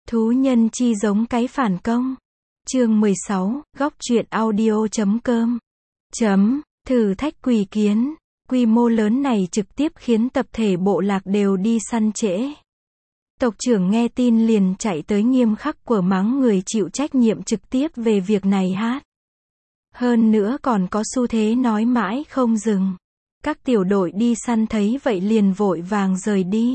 Thú nhân chi giống cái phản công. Chương 16, góc truyện audio.com. Thử thách quỷ kiến. Quy mô lớn này trực tiếp khiến tập thể bộ lạc đều đi săn trễ. Tộc trưởng nghe tin liền chạy tới nghiêm khắc của mắng người chịu trách nhiệm trực tiếp về việc này hát. Hơn nữa còn có xu thế nói mãi không dừng. Các tiểu đội đi săn thấy vậy liền vội vàng rời đi.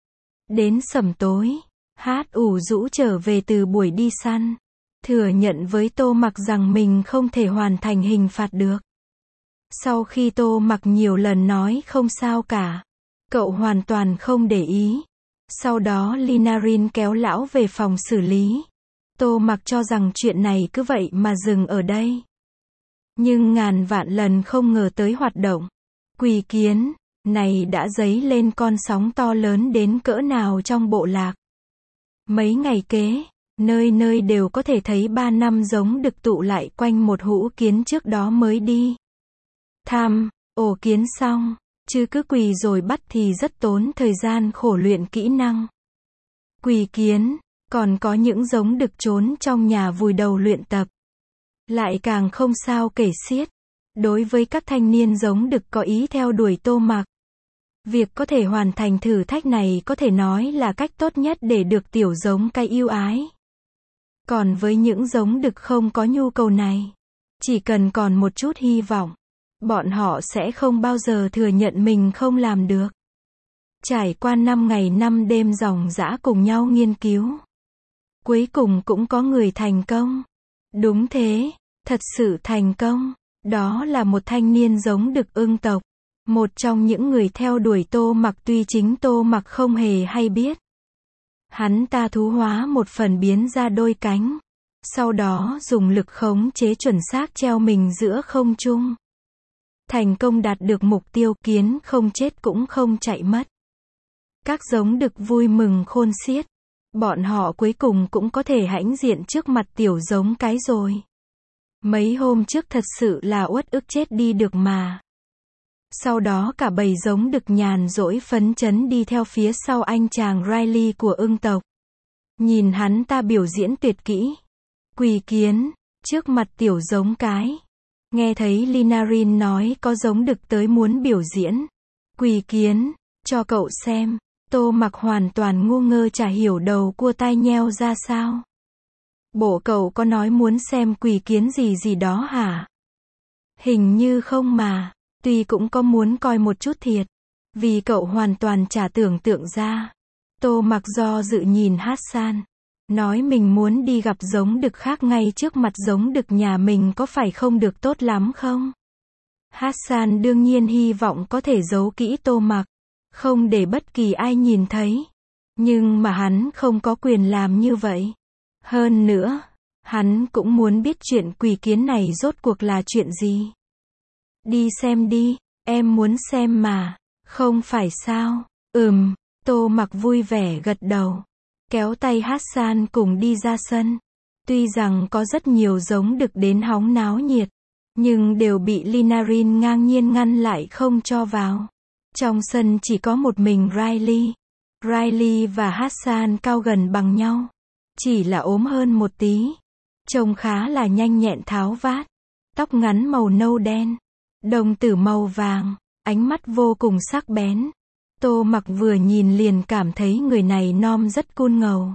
Đến sẩm tối, hát ủ rũ trở về từ buổi đi săn. Thừa nhận với Tô Mặc rằng mình không thể hoàn thành hình phạt được. Sau khi Tô Mặc nhiều lần nói không sao cả, cậu hoàn toàn không để ý. Sau đó Linarin kéo lão về phòng xử lý. Tô Mặc cho rằng chuyện này cứ vậy mà dừng ở đây. Nhưng ngàn vạn lần không ngờ tới hoạt động quỷ kiến này đã dấy lên con sóng to lớn đến cỡ nào trong bộ lạc. Mấy ngày kế, nơi nơi đều có thể thấy 3 năm giống được tụ lại quanh một hũ kiến trước đó mới đi thăm ổ kiến xong, chứ cứ quỳ rồi bắt thì rất tốn thời gian khổ luyện kỹ năng quỳ kiến. Còn có những giống đực trốn trong nhà vùi đầu luyện tập, lại càng không sao kể xiết. Đối với các thanh niên giống đực có ý theo đuổi Tô Mặc, việc có thể hoàn thành thử thách này có thể nói là cách tốt nhất để được tiểu giống cái yêu ái. Còn với những giống đực không có nhu cầu này, chỉ cần còn một chút hy vọng, bọn họ sẽ không bao giờ thừa nhận mình không làm được. Trải qua 5 ngày 5 đêm ròng rã cùng nhau nghiên cứu, cuối cùng cũng có người thành công. Đúng thế, thật sự thành công. Đó là một thanh niên giống đực ưng tộc, một trong những người theo đuổi Tô Mặc, tuy chính Tô Mặc không hề hay biết. Hắn ta thú hóa một phần biến ra đôi cánh, sau đó dùng lực khống chế chuẩn xác treo mình giữa không trung. Thành công đạt được mục tiêu, kiến không chết cũng không chạy mất. Các giống đực vui mừng khôn xiết. Bọn họ cuối cùng cũng có thể hãnh diện trước mặt tiểu giống cái rồi. Mấy hôm trước thật sự là uất ức chết đi được mà. Sau đó cả bầy giống đực nhàn rỗi phấn chấn đi theo phía sau anh chàng Riley của ưng tộc. Nhìn hắn ta biểu diễn tuyệt kỹ quỳ kiến trước mặt tiểu giống cái. Nghe thấy Linarin nói có giống đực tới muốn biểu diễn quỳ kiến cho cậu xem, Tô Mặc hoàn toàn ngu ngơ chả hiểu đầu cua tai nheo ra sao. Bộ cậu có nói muốn xem quỷ kiến gì gì đó hả? Hình như không mà, tuy cũng có muốn coi một chút thiệt, vì cậu hoàn toàn chả tưởng tượng ra. Tô Mặc do dự nhìn Hassan, nói mình muốn đi gặp giống đực khác ngay trước mặt giống đực nhà mình có phải không được tốt lắm không? Hassan đương nhiên hy vọng có thể giấu kỹ Tô Mặc, không để bất kỳ ai nhìn thấy. Nhưng mà hắn không có quyền làm như vậy. Hơn nữa, hắn cũng muốn biết chuyện quỷ kiến này rốt cuộc là chuyện gì. Đi xem đi, em muốn xem mà, không phải sao? Tô Mặc vui vẻ gật đầu, kéo tay Hassan cùng đi ra sân. Tuy rằng có rất nhiều giống đực đến hóng náo nhiệt, nhưng đều bị Linarin ngang nhiên ngăn lại không cho vào. Trong sân chỉ có một mình Riley. Riley và Hassan cao gần bằng nhau, chỉ là ốm hơn một tí. Trông khá là nhanh nhẹn tháo vát. Tóc ngắn màu nâu đen, đồng tử màu vàng, ánh mắt vô cùng sắc bén. Tô Mặc vừa nhìn liền cảm thấy người này nom rất cool ngầu,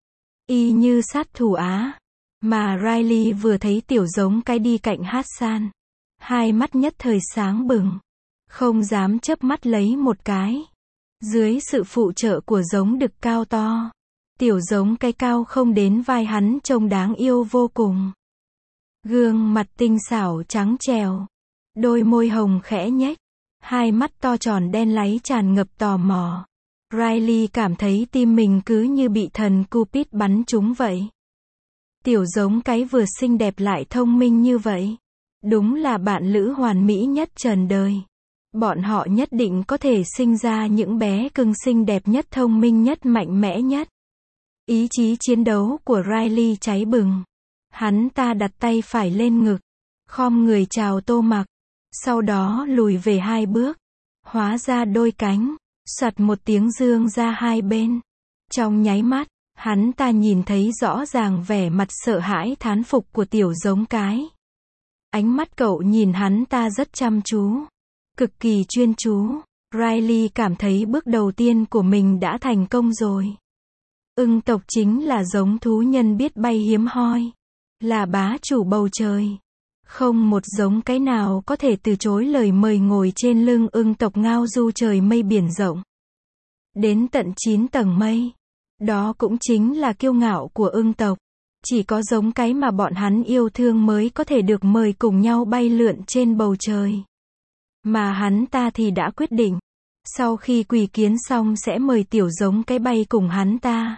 y như sát thủ Á. Mà Riley vừa thấy tiểu giống cái đi cạnh Hassan, hai mắt nhất thời sáng bừng, không dám chớp mắt lấy một cái. Dưới sự phụ trợ của giống đực cao to, tiểu giống cái cao không đến vai hắn trông đáng yêu vô cùng. Gương mặt tinh xảo trắng trèo, đôi môi hồng khẽ nhếch, hai mắt to tròn đen láy tràn ngập tò mò. Riley cảm thấy tim mình cứ như bị thần Cupid bắn trúng vậy. Tiểu giống cái vừa xinh đẹp lại thông minh như vậy, đúng là bạn lữ hoàn mỹ nhất trần đời. Bọn họ nhất định có thể sinh ra những bé cưng xinh đẹp nhất, thông minh nhất, mạnh mẽ nhất. Ý chí chiến đấu của Riley cháy bừng. Hắn ta đặt tay phải lên ngực, khom người chào Tô Mặc, sau đó lùi về 2 bước, hóa ra đôi cánh, soạt một tiếng dương ra hai bên. Trong nháy mắt, Hắn ta nhìn thấy rõ ràng vẻ mặt sợ hãi thán phục của tiểu giống cái. Ánh mắt cậu nhìn hắn ta rất chăm chú, cực kỳ chuyên chú. Riley cảm thấy bước đầu tiên của mình đã thành công rồi. Ưng tộc chính là giống thú nhân biết bay hiếm hoi, là bá chủ bầu trời. Không một giống cái nào có thể từ chối lời mời ngồi trên lưng ưng tộc ngao du trời mây biển rộng. Đến tận 9 tầng mây. Đó cũng chính là kiêu ngạo của ưng tộc. Chỉ có giống cái mà bọn hắn yêu thương mới có thể được mời cùng nhau bay lượn trên bầu trời. Mà hắn ta thì đã quyết định, sau khi quỳ kiến xong sẽ mời tiểu giống cái bay cùng hắn ta.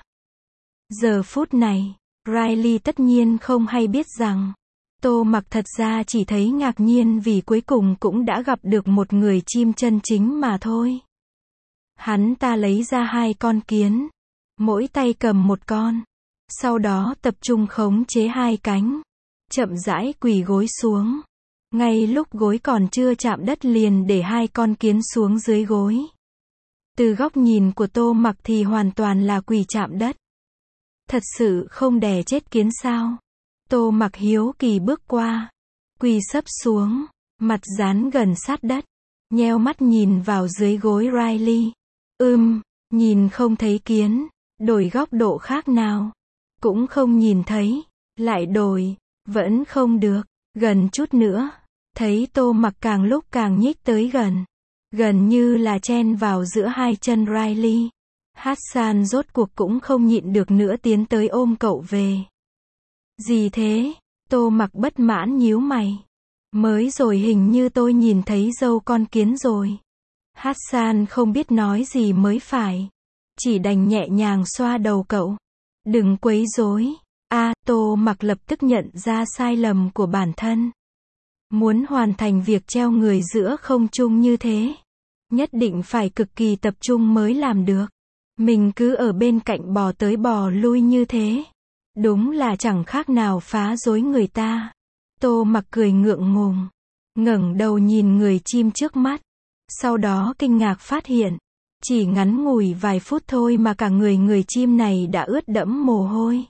Giờ phút này, Riley tất nhiên không hay biết rằng, Tô Mặc thật ra chỉ thấy ngạc nhiên vì cuối cùng cũng đã gặp được một người chim chân chính mà thôi. Hắn ta lấy ra 2 con kiến, mỗi tay cầm một con. Sau đó tập trung khống chế 2 cánh, chậm rãi quỳ gối xuống. Ngay lúc gối còn chưa chạm đất liền để 2 con kiến xuống dưới gối. Từ góc nhìn của Tô Mặc thì hoàn toàn là quỳ chạm đất. Thật sự không đè chết kiến sao? Tô Mặc hiếu kỳ bước qua, quỳ sấp xuống, mặt dán gần sát đất, nheo mắt nhìn vào dưới gối Riley. Nhìn không thấy kiến, đổi góc độ khác nào. Cũng không nhìn thấy, lại đổi, vẫn không được, gần chút nữa. Thấy Tô Mặc càng lúc càng nhích tới gần, gần như là chen vào giữa 2 chân Riley. Hassan rốt cuộc cũng không nhịn được nữa tiến tới ôm cậu về. Gì thế? Tô Mặc bất mãn nhíu mày. Mới rồi hình như tôi nhìn thấy râu con kiến rồi. Hassan không biết nói gì mới phải, chỉ đành nhẹ nhàng xoa đầu cậu. Đừng quấy rối. Tô Mặc lập tức nhận ra sai lầm của bản thân. Muốn hoàn thành việc treo người giữa không trung như thế, nhất định phải cực kỳ tập trung mới làm được. Mình cứ ở bên cạnh bò tới bò lui như thế, đúng là chẳng khác nào phá rối người ta. Tô Mặc cười ngượng ngùng, ngẩng đầu nhìn người chim trước mắt, sau đó kinh ngạc phát hiện, chỉ ngắn ngủi vài phút thôi mà cả người chim này đã ướt đẫm mồ hôi.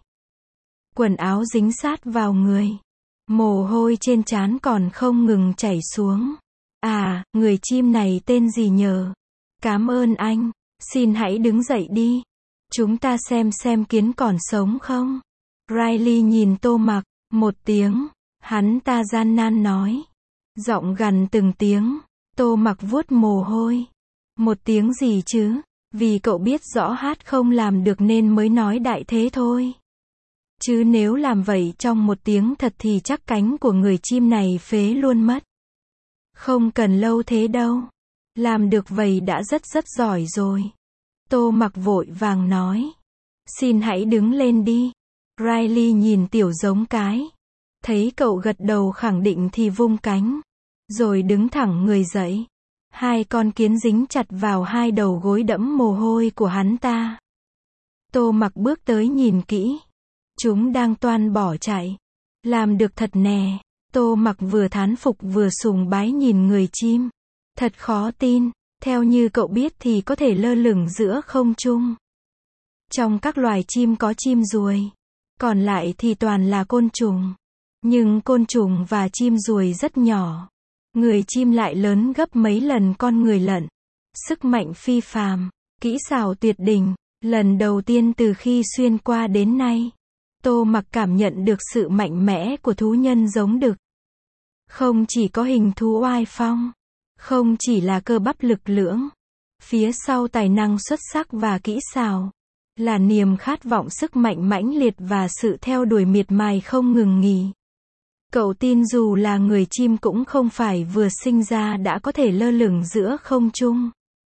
Quần áo dính sát vào người, mồ hôi trên trán còn không ngừng chảy xuống. Người chim này tên gì nhờ? Cảm ơn anh, xin hãy đứng dậy đi. Chúng ta xem kiến còn sống không? Riley nhìn Tô Mặc, một tiếng, hắn ta gian nan nói. Giọng gằn từng tiếng, Tô Mặc vuốt mồ hôi. Một tiếng gì chứ? Vì cậu biết rõ hát không làm được nên mới nói đại thế thôi. Chứ nếu làm vậy trong một tiếng thật thì chắc cánh của người chim này phế luôn mất. Không cần lâu thế đâu. Làm được vậy đã rất giỏi rồi. Tô Mặc vội vàng nói. Xin hãy đứng lên đi. Riley nhìn tiểu giống cái. Thấy cậu gật đầu khẳng định thì vung cánh. Rồi đứng thẳng người dậy. 2 con kiến dính chặt vào 2 đầu gối đẫm mồ hôi của hắn ta. Tô Mặc bước tới nhìn kỹ. Chúng đang toan bỏ chạy. Làm được thật nè. Tô Mặc vừa thán phục vừa sùng bái nhìn người chim. Thật khó tin, theo như cậu biết thì có thể lơ lửng giữa không trung. Trong các loài chim có chim ruồi, còn lại thì toàn là côn trùng. Nhưng côn trùng và chim ruồi rất nhỏ. Người chim lại lớn gấp mấy lần con người lận. Sức mạnh phi phàm, kỹ xảo tuyệt đỉnh, lần đầu tiên từ khi xuyên qua đến nay. Tô Mặc cảm nhận được sự mạnh mẽ của thú nhân giống đực. Không chỉ có hình thú oai phong, không chỉ là cơ bắp lực lưỡng, phía sau tài năng xuất sắc và kỹ xảo, là niềm khát vọng sức mạnh mãnh liệt và sự theo đuổi miệt mài không ngừng nghỉ. Cậu tin dù là người chim cũng không phải vừa sinh ra đã có thể lơ lửng giữa không trung.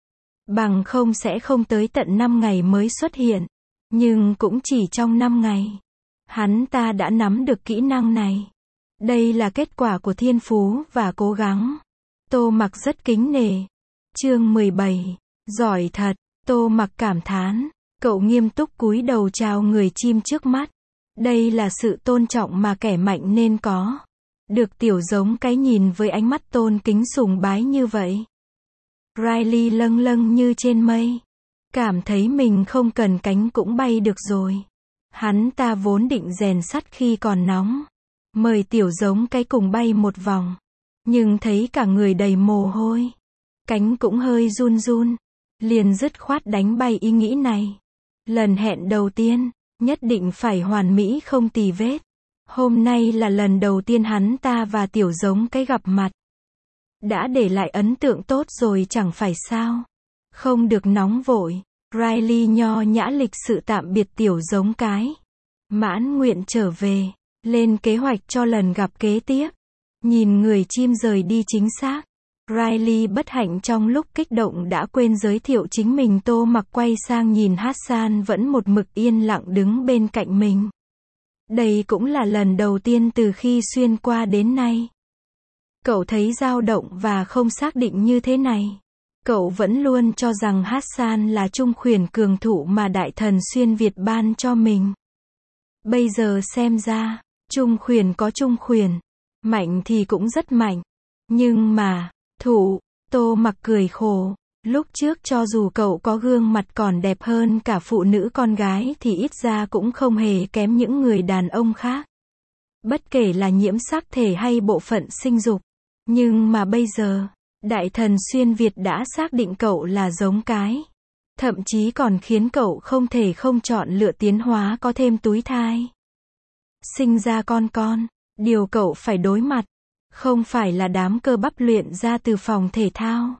Bằng không sẽ không tới tận 5 ngày mới xuất hiện. Nhưng cũng chỉ trong 5 ngày, hắn ta đã nắm được kỹ năng này. Đây là kết quả của thiên phú và cố gắng. Tô Mặc rất kính nể. Chương 17. Giỏi thật. Tô Mặc cảm thán. Cậu nghiêm túc cúi đầu chào người chim trước mắt. Đây là sự tôn trọng mà kẻ mạnh nên có. Được tiểu giống cái nhìn với ánh mắt tôn kính sùng bái như vậy. Riley lâng lâng như trên mây. Cảm thấy mình không cần cánh cũng bay được rồi. Hắn ta vốn định rèn sắt khi còn nóng. Mời tiểu giống cái cùng bay một vòng. Nhưng thấy cả người đầy mồ hôi. Cánh cũng hơi run run. Liền dứt khoát đánh bay ý nghĩ này. Lần hẹn đầu tiên, nhất định phải hoàn mỹ không tì vết. Hôm nay là lần đầu tiên hắn ta và tiểu giống cái gặp mặt. Đã để lại ấn tượng tốt rồi chẳng phải sao. Không được nóng vội. Riley nho nhã lịch sự tạm biệt tiểu giống cái. Mãn nguyện trở về. Lên kế hoạch cho lần gặp kế tiếp. Nhìn người chim rời đi chính xác. Riley bất hạnh trong lúc kích động đã quên giới thiệu chính mình. Tô Mặc quay sang nhìn Hassan vẫn một mực yên lặng đứng bên cạnh mình. Đây cũng là lần đầu tiên từ khi xuyên qua đến nay. Cậu thấy dao động và không xác định như thế này. Cậu vẫn luôn cho rằng Hassan là trung khuyển cường thủ mà Đại Thần Xuyên Việt ban cho mình. Bây giờ xem ra, trung khuyển có trung khuyển. Mạnh thì cũng rất mạnh. Nhưng mà, Tô Mặc cười khổ. Lúc trước cho dù cậu có gương mặt còn đẹp hơn cả phụ nữ con gái thì ít ra cũng không hề kém những người đàn ông khác. Bất kể là nhiễm sắc thể hay bộ phận sinh dục. Nhưng mà bây giờ, Đại Thần Xuyên Việt đã xác định cậu là giống cái. Thậm chí còn khiến cậu không thể không chọn lựa tiến hóa có thêm túi thai. Sinh ra con, điều cậu phải đối mặt. Không phải là đám cơ bắp luyện ra từ phòng thể thao.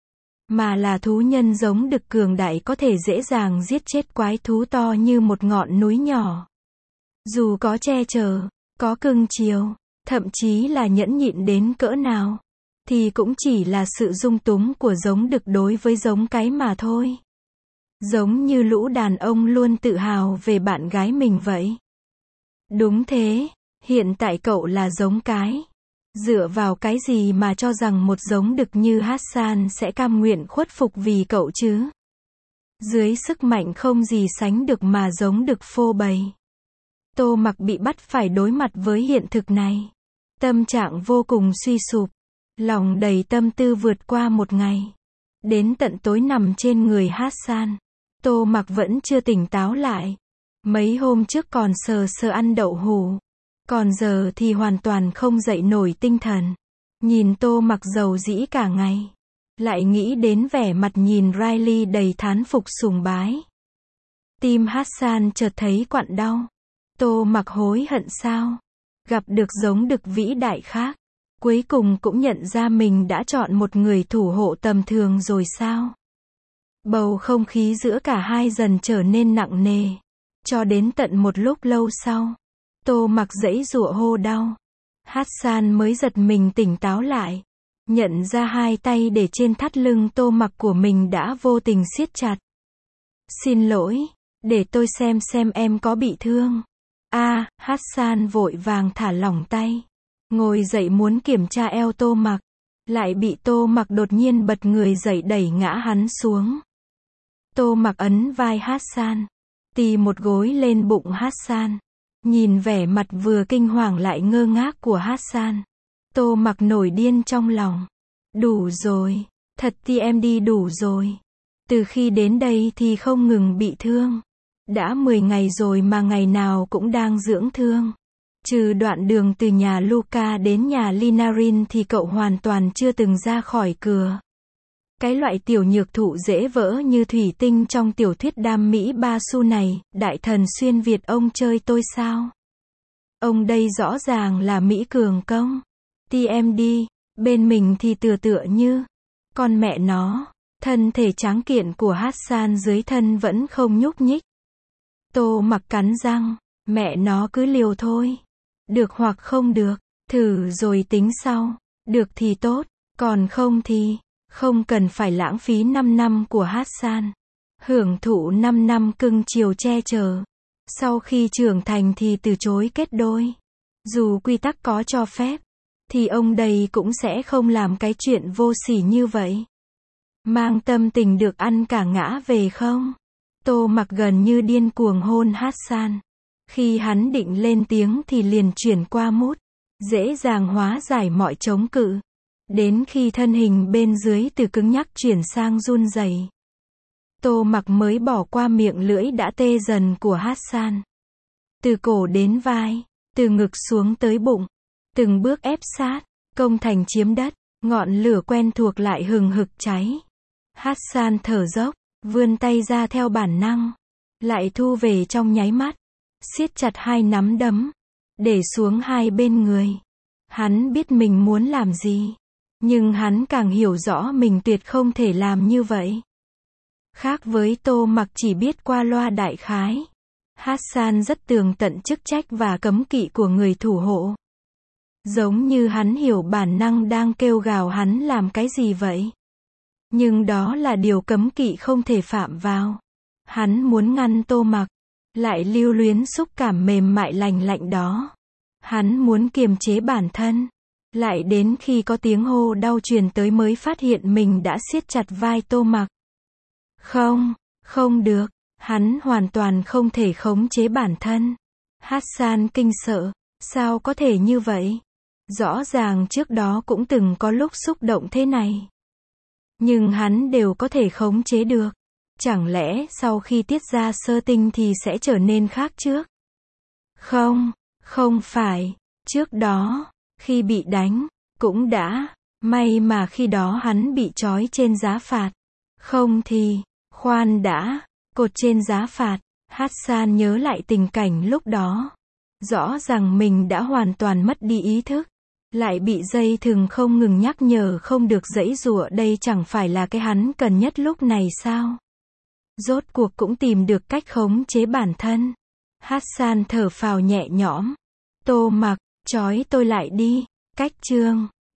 Mà là thú nhân giống đực cường đại có thể dễ dàng giết chết quái thú to như một ngọn núi nhỏ. Dù có che chở, có cưng chiều, thậm chí là nhẫn nhịn đến cỡ nào, thì cũng chỉ là sự dung túng của giống đực đối với giống cái mà thôi. Giống như lũ đàn ông luôn tự hào về bạn gái mình vậy. Đúng thế, hiện tại cậu là giống cái. Dựa vào cái gì mà cho rằng một giống đực như Hassan sẽ cam nguyện khuất phục vì cậu chứ? Dưới sức mạnh không gì sánh được mà giống đực phô bày. Tô Mặc bị bắt phải đối mặt với hiện thực này. Tâm trạng vô cùng suy sụp. Lòng đầy tâm tư vượt qua một ngày. Đến tận tối nằm trên người Hassan. Tô Mặc vẫn chưa tỉnh táo lại. Mấy hôm trước còn sờ sờ ăn đậu hũ. Còn giờ thì hoàn toàn không dậy nổi tinh thần. Nhìn Tô Mặc dầu dĩ cả ngày. Lại nghĩ đến vẻ mặt nhìn Riley đầy thán phục sùng bái. Tim Hassan chợt thấy quặn đau. Tô Mặc hối hận sao? Gặp được giống đực vĩ đại khác. Cuối cùng cũng nhận ra mình đã chọn một người thủ hộ tầm thường rồi sao? Bầu không khí giữa cả hai dần trở nên nặng nề. Cho đến tận một lúc lâu sau. Tô Mặc giãy giụa hô đau. Hassan mới giật mình tỉnh táo lại. Nhận ra hai tay để trên thắt lưng Tô Mặc của mình đã vô tình siết chặt. Xin lỗi, để tôi xem em có bị thương. Hassan vội vàng thả lỏng tay. Ngồi dậy muốn kiểm tra eo Tô Mặc. Lại bị Tô Mặc đột nhiên bật người dậy đẩy ngã hắn xuống. Tô Mặc ấn vai Hassan. Tì một gối lên bụng Hassan. Nhìn vẻ mặt vừa kinh hoàng lại ngơ ngác của Hassan. Tô Mặc nổi điên trong lòng. Đủ rồi. Thật thì em đi đủ rồi. Từ khi đến đây thì không ngừng bị thương. Đã 10 ngày rồi mà ngày nào cũng đang dưỡng thương. Trừ đoạn đường từ nhà Luca đến nhà Linarin thì cậu hoàn toàn chưa từng ra khỏi cửa. Cái loại tiểu nhược thụ dễ vỡ như thủy tinh trong tiểu thuyết đam mỹ ba xu này, Đại Thần Xuyên Việt ông chơi tôi sao? Ông đây rõ ràng là Mỹ cường công. TMD, bên mình thì tựa như con mẹ nó, thân thể tráng kiện của Hassan dưới thân vẫn không nhúc nhích. Tô Mặc cắn răng, mẹ nó cứ liều thôi. Được hoặc không được, thử rồi tính sau. Được thì tốt, còn không thì không cần phải lãng phí 5 năm của Hassan. Hưởng thụ 5 năm cưng chiều che chở. Sau khi trưởng thành thì từ chối kết đôi. Dù quy tắc có cho phép, thì ông đây cũng sẽ không làm cái chuyện vô sỉ như vậy. Mang tâm tình được ăn cả ngã về không? Tô Mặc gần như điên cuồng hôn Hassan. Khi hắn định lên tiếng thì liền chuyển qua mút. Dễ dàng hóa giải mọi chống cự. Đến khi thân hình bên dưới từ cứng nhắc chuyển sang run rẩy. Tô Mặc mới bỏ qua miệng lưỡi đã tê dần của Hassan. Từ cổ đến vai, từ ngực xuống tới bụng, từng bước ép sát, công thành chiếm đất, ngọn lửa quen thuộc lại hừng hực cháy. Hassan thở dốc, vươn tay ra theo bản năng, lại thu về trong nháy mắt, siết chặt hai nắm đấm, để xuống hai bên người. Hắn biết mình muốn làm gì, nhưng hắn càng hiểu rõ mình tuyệt không thể làm như vậy. Khác với Tô Mặc chỉ biết qua loa đại khái, Hassan rất tường tận chức trách và cấm kỵ của người thủ hộ. Giống như hắn hiểu bản năng đang kêu gào hắn làm cái gì vậy. Nhưng đó là điều cấm kỵ không thể phạm vào. Hắn muốn ngăn Tô Mặc, lại lưu luyến xúc cảm mềm mại lành lạnh đó. Hắn muốn kiềm chế bản thân, lại đến khi có tiếng hô đau truyền tới mới phát hiện mình đã siết chặt vai Tô Mặc. Không, không được, hắn hoàn toàn không thể khống chế bản thân. Hassan kinh sợ, sao có thể như vậy? Rõ ràng trước đó cũng từng có lúc xúc động thế này. Nhưng hắn đều có thể khống chế được. Chẳng lẽ sau khi tiết ra sơ tinh thì sẽ trở nên khác trước? Không, không phải. Trước đó, khi bị đánh, cũng đã. May mà khi đó hắn bị trói trên giá phạt. Không thì, khoan đã, cột trên giá phạt. Hassan nhớ lại tình cảnh lúc đó. Rõ ràng mình đã hoàn toàn mất đi ý thức. Lại bị dây thừng không ngừng nhắc nhở không được giãy giụa, đây chẳng phải là cái hắn cần nhất lúc này sao? Rốt cuộc cũng tìm được cách khống chế bản thân. Hassan thở phào nhẹ nhõm. Tô Mặc, trói tôi lại đi. Cách chương